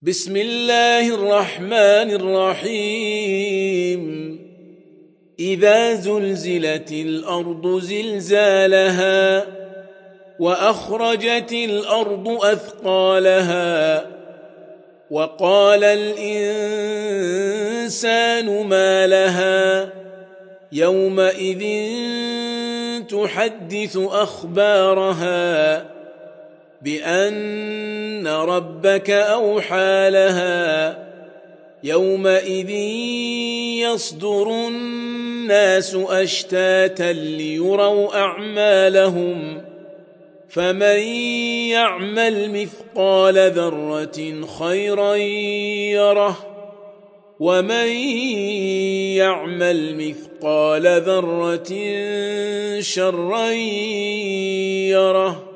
بسم الله الرحمن الرحيم إذا زلزلت الأرض زلزالها وأخرجت الأرض أثقالها وقال الإنسان ما لها يومئذ تحدث أخبارها بأن ربك أوحى لها يومئذ يصدر الناس أشتاتا ليروا أعمالهم فمن يعمل مثقال ذرة خيرا يره ومن يعمل مثقال ذرة شرا يره